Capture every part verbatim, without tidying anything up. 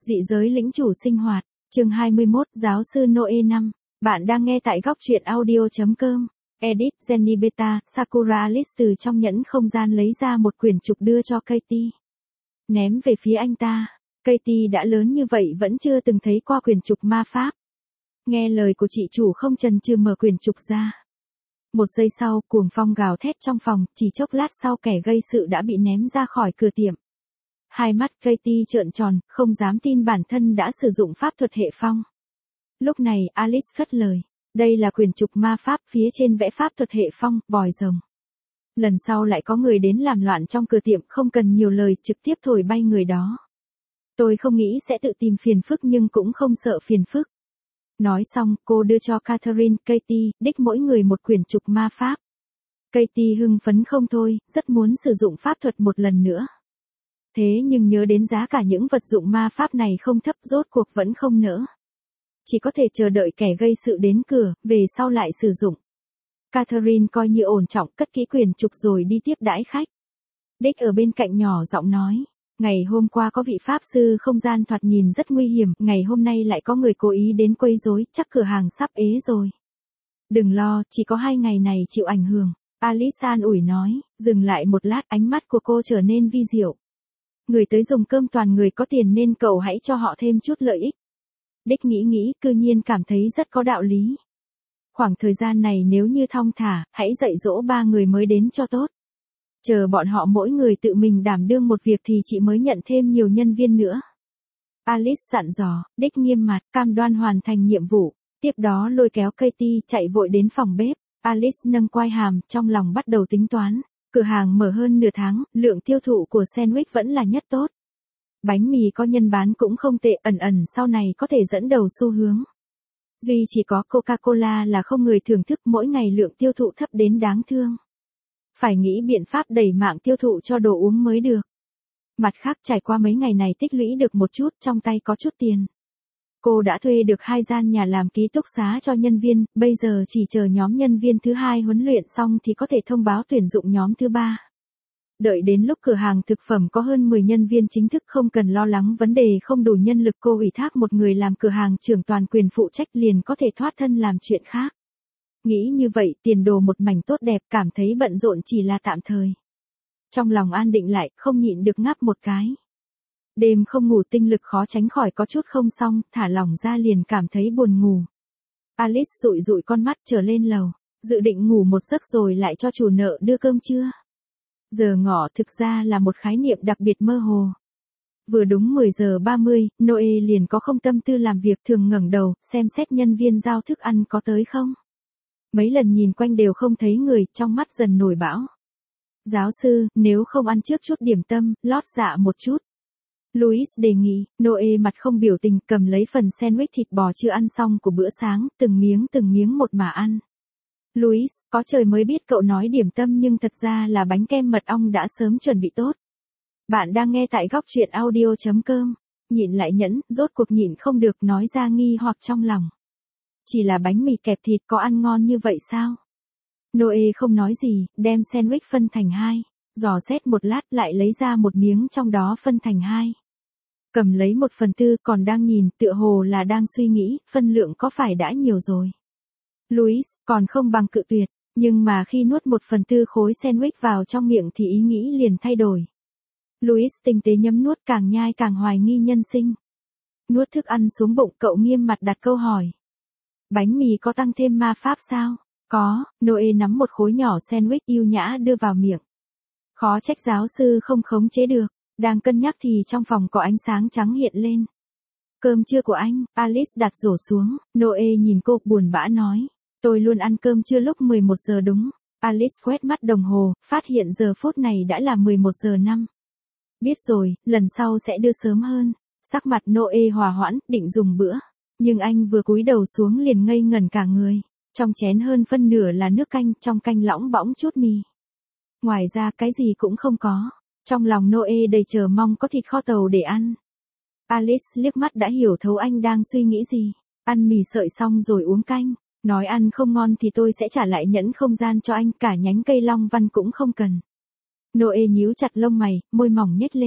Dị giới lĩnh chủ sinh hoạt, chương hai mươi mốt, giáo sư Noe năm. Bạn đang nghe tại góc truyện audio chấm com. Edit, Jenny Beta, Sakura Alice từ trong nhẫn không gian lấy ra một quyển trục đưa cho Katie. Ném về phía anh ta. Katie đã lớn như vậy vẫn chưa từng thấy qua quyển trục ma pháp. Nghe lời của chị chủ không chần chừ mở quyển trục ra. Một giây sau, cuồng phong gào thét trong phòng, chỉ chốc lát sau kẻ gây sự đã bị ném ra khỏi cửa tiệm. Hai mắt Katie trợn tròn, không dám tin bản thân đã sử dụng pháp thuật hệ phong. Lúc này Alice cất lời. Đây là quyển trục ma pháp, phía trên vẽ pháp thuật hệ phong, vòi rồng. Lần sau lại có người đến làm loạn trong cửa tiệm, không cần nhiều lời, trực tiếp thổi bay người đó. Tôi không nghĩ sẽ tự tìm phiền phức nhưng cũng không sợ phiền phức. Nói xong, cô đưa cho Catherine, Katie, đích mỗi người một quyển trục ma pháp. Katie hưng phấn không thôi, rất muốn sử dụng pháp thuật một lần nữa. Thế nhưng nhớ đến giá cả những vật dụng ma pháp này không thấp, rốt cuộc vẫn không nỡ. Chỉ có thể chờ đợi kẻ gây sự đến cửa, về sau lại sử dụng. Catherine coi như ổn trọng, cất kỹ quyển trục rồi đi tiếp đãi khách. Dick ở bên cạnh nhỏ giọng nói. Ngày hôm qua có vị pháp sư không gian thoạt nhìn rất nguy hiểm, ngày hôm nay lại có người cố ý đến quấy rối, chắc cửa hàng sắp ế rồi. Đừng lo, chỉ có hai ngày này chịu ảnh hưởng. Alice an ủi nói, dừng lại một lát, ánh mắt của cô trở nên vi diệu. Người tới dùng cơm toàn người có tiền nên cậu hãy cho họ thêm chút lợi ích. Dick nghĩ nghĩ, cư nhiên cảm thấy rất có đạo lý. Khoảng thời gian này nếu như thong thả, hãy dạy dỗ ba người mới đến cho tốt. Chờ bọn họ mỗi người tự mình đảm đương một việc thì chị mới nhận thêm nhiều nhân viên nữa. Alice dặn dò, Dick nghiêm mặt, cam đoan hoàn thành nhiệm vụ. Tiếp đó lôi kéo Katie chạy vội đến phòng bếp. Alice nâng quai hàm, trong lòng bắt đầu tính toán. Cửa hàng mở hơn nửa tháng, lượng tiêu thụ của sandwich vẫn là nhất tốt. Bánh mì có nhân bán cũng không tệ, ẩn ẩn sau này có thể dẫn đầu xu hướng. Duy chỉ có Coca-Cola là không người thưởng thức, mỗi ngày lượng tiêu thụ thấp đến đáng thương. Phải nghĩ biện pháp đẩy mạng tiêu thụ cho đồ uống mới được. Mặt khác trải qua mấy ngày này tích lũy được một chút, trong tay có chút tiền. Cô đã thuê được hai gian nhà làm ký túc xá cho nhân viên, bây giờ chỉ chờ nhóm nhân viên thứ hai huấn luyện xong thì có thể thông báo tuyển dụng nhóm thứ ba. Đợi đến lúc cửa hàng thực phẩm có hơn mười nhân viên chính thức không cần lo lắng vấn đề không đủ nhân lực, cô ủy thác một người làm cửa hàng trưởng toàn quyền phụ trách liền có thể thoát thân làm chuyện khác. Nghĩ như vậy tiền đồ một mảnh tốt đẹp, cảm thấy bận rộn chỉ là tạm thời. Trong lòng an định lại, không nhịn được ngáp một cái. Đêm không ngủ tinh lực khó tránh khỏi có chút không xong, thả lỏng ra liền cảm thấy buồn ngủ. Alice dụi dụi con mắt trở lên lầu, dự định ngủ một giấc rồi lại cho chủ nợ đưa cơm trưa. Giờ ngọ thực ra là một khái niệm đặc biệt mơ hồ. Vừa đúng mười giờ ba mươi, Noe liền có không tâm tư làm việc, thường ngẩng đầu, xem xét nhân viên giao thức ăn có tới không. Mấy lần nhìn quanh đều không thấy người, trong mắt dần nổi bão. Giáo sư, nếu không ăn trước chút điểm tâm, lót dạ một chút. Louis đề nghị. Noe mặt không biểu tình, cầm lấy phần sandwich thịt bò chưa ăn xong của bữa sáng, từng miếng từng miếng một mà ăn. Louis, có trời mới biết cậu nói điểm tâm nhưng thật ra là bánh kem mật ong đã sớm chuẩn bị tốt. Bạn đang nghe tại góc truyện audio chấm com. Nhịn lại nhẫn, rốt cuộc nhịn không được nói ra nghi hoặc trong lòng. Chỉ là bánh mì kẹp thịt có ăn ngon như vậy sao? Noe không nói gì, đem sandwich phân thành hai. Dò xét một lát lại lấy ra một miếng trong đó phân thành hai. Cầm lấy một phần tư còn đang nhìn, tựa hồ là đang suy nghĩ, phân lượng có phải đã nhiều rồi. Louis, còn không bằng cự tuyệt, nhưng mà khi nuốt một phần tư khối sandwich vào trong miệng thì ý nghĩ liền thay đổi. Louis tinh tế nhấm nuốt, càng nhai càng hoài nghi nhân sinh. Nuốt thức ăn xuống bụng, cậu nghiêm mặt đặt câu hỏi. Bánh mì có tăng thêm ma pháp sao? Có. Noe nắm một khối nhỏ sandwich yêu nhã đưa vào miệng. Khó trách giáo sư không khống chế được. Đang cân nhắc thì trong phòng có ánh sáng trắng hiện lên. Cơm trưa của anh. Alice đặt rổ xuống. Noe nhìn cô, buồn bã nói. Tôi luôn ăn cơm trưa lúc mười một giờ đúng. Alice quét mắt đồng hồ, phát hiện giờ phút này đã là mười một giờ năm. Biết rồi, lần sau sẽ đưa sớm hơn. Sắc mặt Noe hòa hoãn, định dùng bữa. Nhưng anh vừa cúi đầu xuống liền ngây ngẩn cả người. Trong chén hơn phân nửa là nước canh, trong canh lõng bõng chút mì. Ngoài ra cái gì cũng không có. Trong lòng Noe đầy chờ mong có thịt kho tàu để ăn. Alice liếc mắt đã hiểu thấu anh đang suy nghĩ gì. Ăn mì sợi xong rồi uống canh. Nói ăn không ngon thì tôi sẽ trả lại nhẫn không gian cho anh, cả nhánh cây long văn cũng không cần. Noe nhíu chặt lông mày, môi mỏng nhếch lên.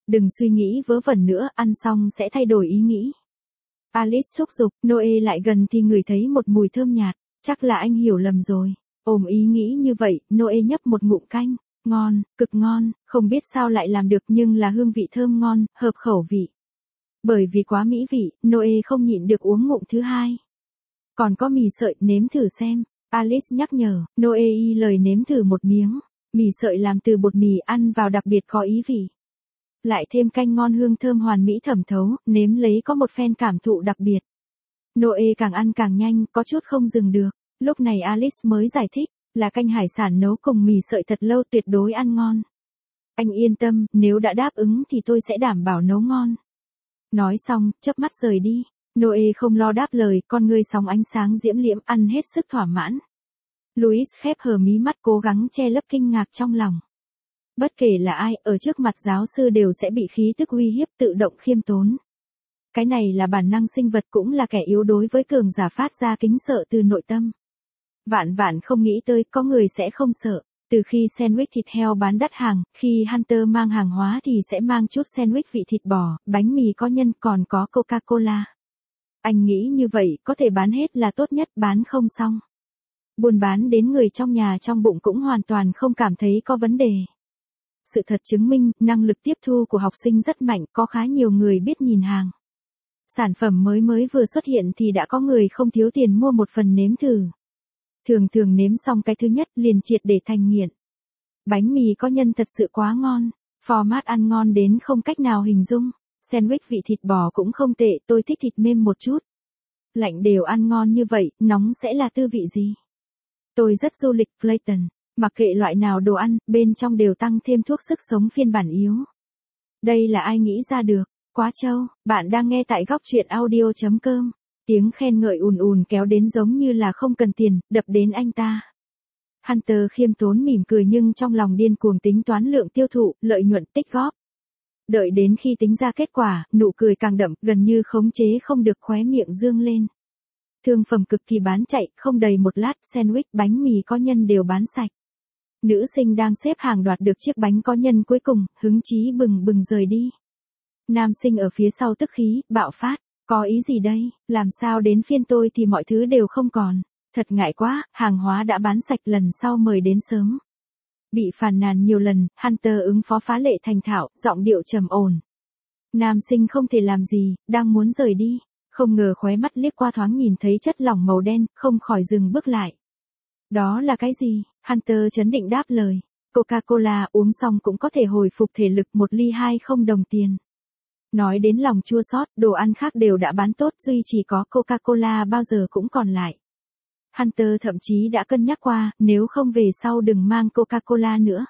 Đừng suy nghĩ vớ vẩn nữa, ăn xong sẽ thay đổi ý nghĩ. Alice thúc giục, Noe lại gần thì ngửi thấy một mùi thơm nhạt, chắc là anh hiểu lầm rồi. Ôm ý nghĩ như vậy, Noe nhấp một ngụm canh, ngon, cực ngon, không biết sao lại làm được nhưng là hương vị thơm ngon, hợp khẩu vị. Bởi vì quá mỹ vị, Noe không nhịn được uống ngụm thứ hai. Còn có mì sợi, nếm thử xem. Alice nhắc nhở, Noe y lời nếm thử một miếng. Mì sợi làm từ bột mì ăn vào đặc biệt có ý vị. Lại thêm canh ngon hương thơm hoàn mỹ thẩm thấu, nếm lấy có một phen cảm thụ đặc biệt. Noe càng ăn càng nhanh, có chút không dừng được. Lúc này Alice mới giải thích, là canh hải sản nấu cùng mì sợi thật lâu tuyệt đối ăn ngon. Anh yên tâm, nếu đã đáp ứng thì tôi sẽ đảm bảo nấu ngon. Nói xong, chớp mắt rời đi. Noe không lo đáp lời, con ngươi sóng ánh sáng diễm liễm, ăn hết sức thỏa mãn. Louis khép hờ mí mắt cố gắng che lấp kinh ngạc trong lòng. Bất kể là ai, ở trước mặt giáo sư đều sẽ bị khí tức uy hiếp tự động khiêm tốn. Cái này là bản năng sinh vật cũng là kẻ yếu đối với cường giả phát ra kính sợ từ nội tâm. Vạn vạn không nghĩ tới có người sẽ không sợ. Từ khi sandwich thịt heo bán đắt hàng, khi Hunter mang hàng hóa thì sẽ mang chút sandwich vị thịt bò, bánh mì có nhân còn có Coca-Cola. Anh nghĩ như vậy có thể bán hết là tốt nhất, bán không xong. Buôn bán đến người trong nhà trong bụng cũng hoàn toàn không cảm thấy có vấn đề. Sự thật chứng minh, năng lực tiếp thu của học sinh rất mạnh, có khá nhiều người biết nhìn hàng. Sản phẩm mới mới vừa xuất hiện thì đã có người không thiếu tiền mua một phần nếm thử. Thường thường nếm xong cái thứ nhất liền triệt để thành nghiện. Bánh mì có nhân thật sự quá ngon, format ăn ngon đến không cách nào hình dung. Sandwich vị thịt bò cũng không tệ, tôi thích thịt mềm một chút. Lạnh đều ăn ngon như vậy, nóng sẽ là tư vị gì? Tôi rất du lịch Clayton, mặc kệ loại nào đồ ăn, bên trong đều tăng thêm thuốc sức sống phiên bản yếu. Đây là ai nghĩ ra được, quá trâu, bạn đang nghe tại góc truyện audio chấm com. Tiếng khen ngợi ùn ùn kéo đến giống như là không cần tiền, đập đến anh ta. Hunter khiêm tốn mỉm cười nhưng trong lòng điên cuồng tính toán lượng tiêu thụ, lợi nhuận tích góp. Đợi đến khi tính ra kết quả, nụ cười càng đậm, gần như khống chế không được khóe miệng dương lên. Thương phẩm cực kỳ bán chạy, không đầy một lát, sandwich bánh mì có nhân đều bán sạch. Nữ sinh đang xếp hàng đoạt được chiếc bánh có nhân cuối cùng, hứng chí bừng bừng rời đi. Nam sinh ở phía sau tức khí, bạo phát. Có ý gì đây, làm sao đến phiên tôi thì mọi thứ đều không còn. Thật ngại quá, hàng hóa đã bán sạch, lần sau mời đến sớm. Bị phàn nàn nhiều lần, Hunter ứng phó phá lệ thành thạo, giọng điệu trầm ổn. Nam sinh không thể làm gì, đang muốn rời đi. Không ngờ khóe mắt liếc qua thoáng nhìn thấy chất lỏng màu đen, không khỏi dừng bước lại. Đó là cái gì? Hunter trấn định đáp lời. Coca-Cola uống xong cũng có thể hồi phục thể lực, một ly hai không đồng tiền. Nói đến lòng chua xót, đồ ăn khác đều đã bán tốt, duy chỉ có Coca-Cola bao giờ cũng còn lại. Hunter thậm chí đã cân nhắc qua, nếu không về sau đừng mang Coca-Cola nữa.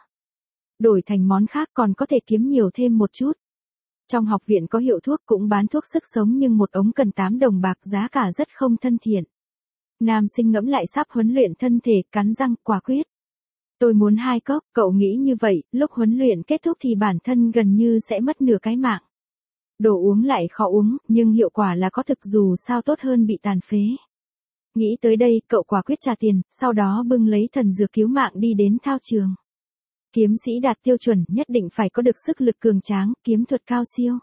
Đổi thành món khác còn có thể kiếm nhiều thêm một chút. Trong học viện có hiệu thuốc cũng bán thuốc sức sống nhưng một ống cần tám đồng bạc, giá cả rất không thân thiện. Nam sinh ngẫm lại sắp huấn luyện thân thể, cắn răng, quả quyết. Tôi muốn hai cốc, cậu nghĩ như vậy, lúc huấn luyện kết thúc thì bản thân gần như sẽ mất nửa cái mạng. Đồ uống lại khó uống, nhưng hiệu quả là có thực, dù sao tốt hơn bị tàn phế. Nghĩ tới đây, cậu quả quyết trả tiền, sau đó bưng lấy thần dược cứu mạng đi đến thao trường. Kiếm sĩ đạt tiêu chuẩn nhất định phải có được sức lực cường tráng, kiếm thuật cao siêu.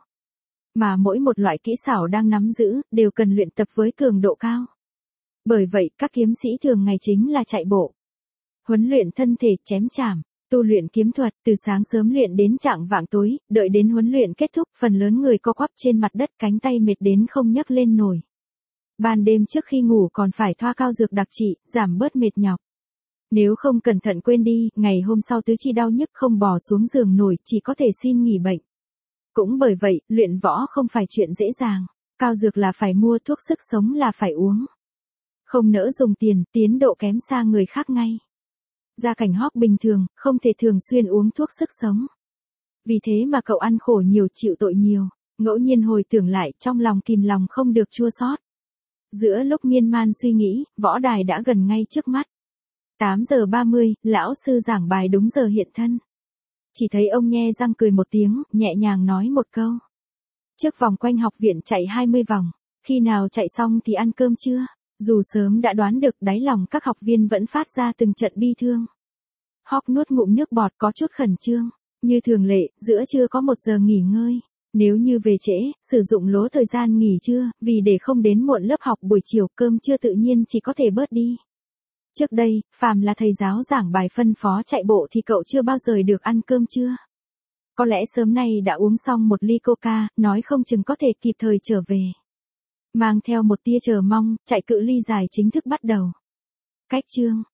Mà mỗi một loại kỹ xảo đang nắm giữ, đều cần luyện tập với cường độ cao. Bởi vậy, các kiếm sĩ thường ngày chính là chạy bộ, huấn luyện thân thể, chém chảm, tu luyện kiếm thuật, từ sáng sớm luyện đến chạng vạng tối, đợi đến huấn luyện kết thúc, phần lớn người co quắp trên mặt đất, cánh tay mệt đến không nhấc lên nổi. Ban đêm trước khi ngủ còn phải thoa cao dược đặc trị, giảm bớt mệt nhọc. Nếu không cẩn thận quên đi, ngày hôm sau tứ chi đau nhức không bò xuống giường nổi, chỉ có thể xin nghỉ bệnh. Cũng bởi vậy, luyện võ không phải chuyện dễ dàng. Cao dược là phải mua, thuốc sức sống là phải uống. Không nỡ dùng tiền, tiến độ kém xa người khác ngay. Gia cảnh Hawk bình thường, không thể thường xuyên uống thuốc sức sống. Vì thế mà cậu ăn khổ nhiều, chịu tội nhiều. Ngẫu nhiên hồi tưởng lại, trong lòng kìm lòng không được chua xót. Giữa lúc miên man suy nghĩ, võ đài đã gần ngay trước mắt. tám giờ ba mươi, lão sư giảng bài đúng giờ hiện thân. Chỉ thấy ông nhe răng cười một tiếng, nhẹ nhàng nói một câu. Trước vòng quanh học viện chạy hai mươi vòng, khi nào chạy xong thì ăn cơm chưa? Dù sớm đã đoán được, đáy lòng các học viên vẫn phát ra từng trận bi thương. Hawk nuốt ngụm nước bọt, có chút khẩn trương, Như thường lệ, giữa trưa có một giờ nghỉ ngơi. Nếu như về trễ, sử dụng lố thời gian nghỉ trưa, vì để không đến muộn lớp học buổi chiều, cơm trưa tự nhiên chỉ có thể bớt đi. Trước đây, phàm là thầy giáo giảng bài phân phó chạy bộ thì cậu chưa bao giờ được ăn cơm trưa. Có lẽ sớm nay đã uống xong một ly coca, nói không chừng có thể kịp thời trở về. Mang theo một tia chờ mong, chạy cự ly dài chính thức bắt đầu. Cách chương